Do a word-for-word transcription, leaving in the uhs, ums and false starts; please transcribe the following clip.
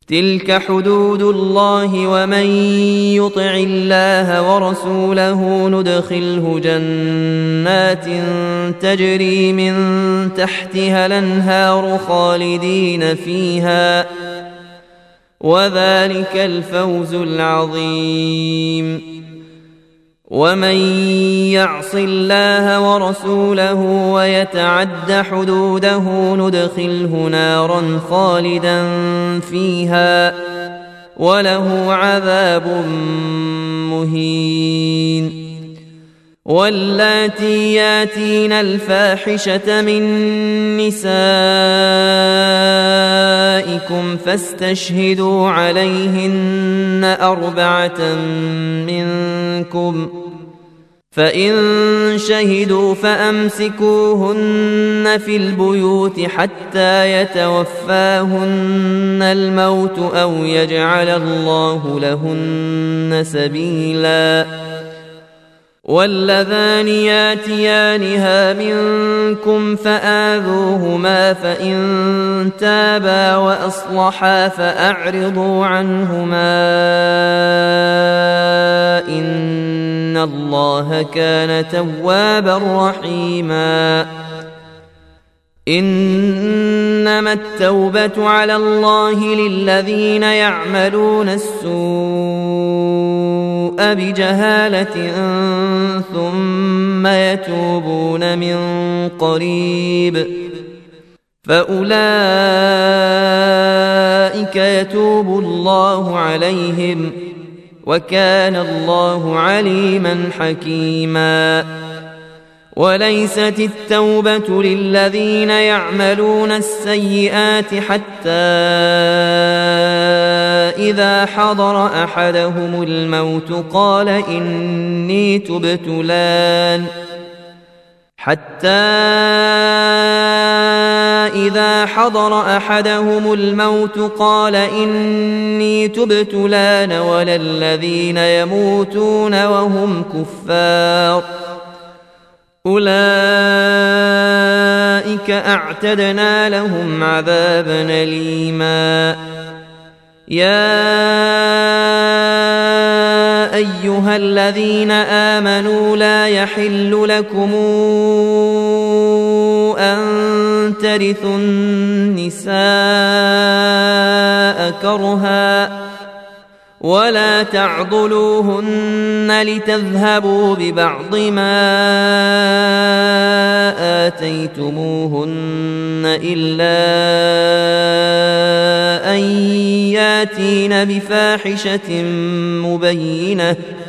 تلك حدود الله ومن يطع الله ورسوله ندخله جنات تجري من تحتها الأنهار خالدين فيها وذلك الفوز العظيم. ومن يعص الله ورسوله ويتعد حدوده ندخله نارا خالدا فيها وله عذاب مهين. واللاتي ياتين الفاحشة من نسائكم فاستشهدوا عليهن أربعة منكم فإن شهدوا فأمسكوهن في البيوت حتى يتوفاهن الموت أو يجعل الله لهن سبيلا. واللذان ياتيانها منكم فآذوهما فإن تابا وأصلحا فأعرضوا عنهما إن الله كان توابا رحيما. إنما التوبة على الله للذين يعملون السوء بجهالة ثم يتوبون من قريب فأولئك يتوب الله عليهم وكان الله عليما حكيما. وليست التوبة للذين يعملون السيئات حتى إذا حضر أحدهم الموت قال إني تبت الآن حتى إذا حضر أحدهم الموت قال إني تبت الآن ولا الذين يموتون وهم كفار أولئك أعتدنا لهم عذابا أليما. يا أيها الذين آمنوا لا يحل لكم أن ترثوا النساء كرها ولا تعضلوهن لتذهبوا ببعض ما آتيتموهن إلا أن ياتين بفاحشة مبينة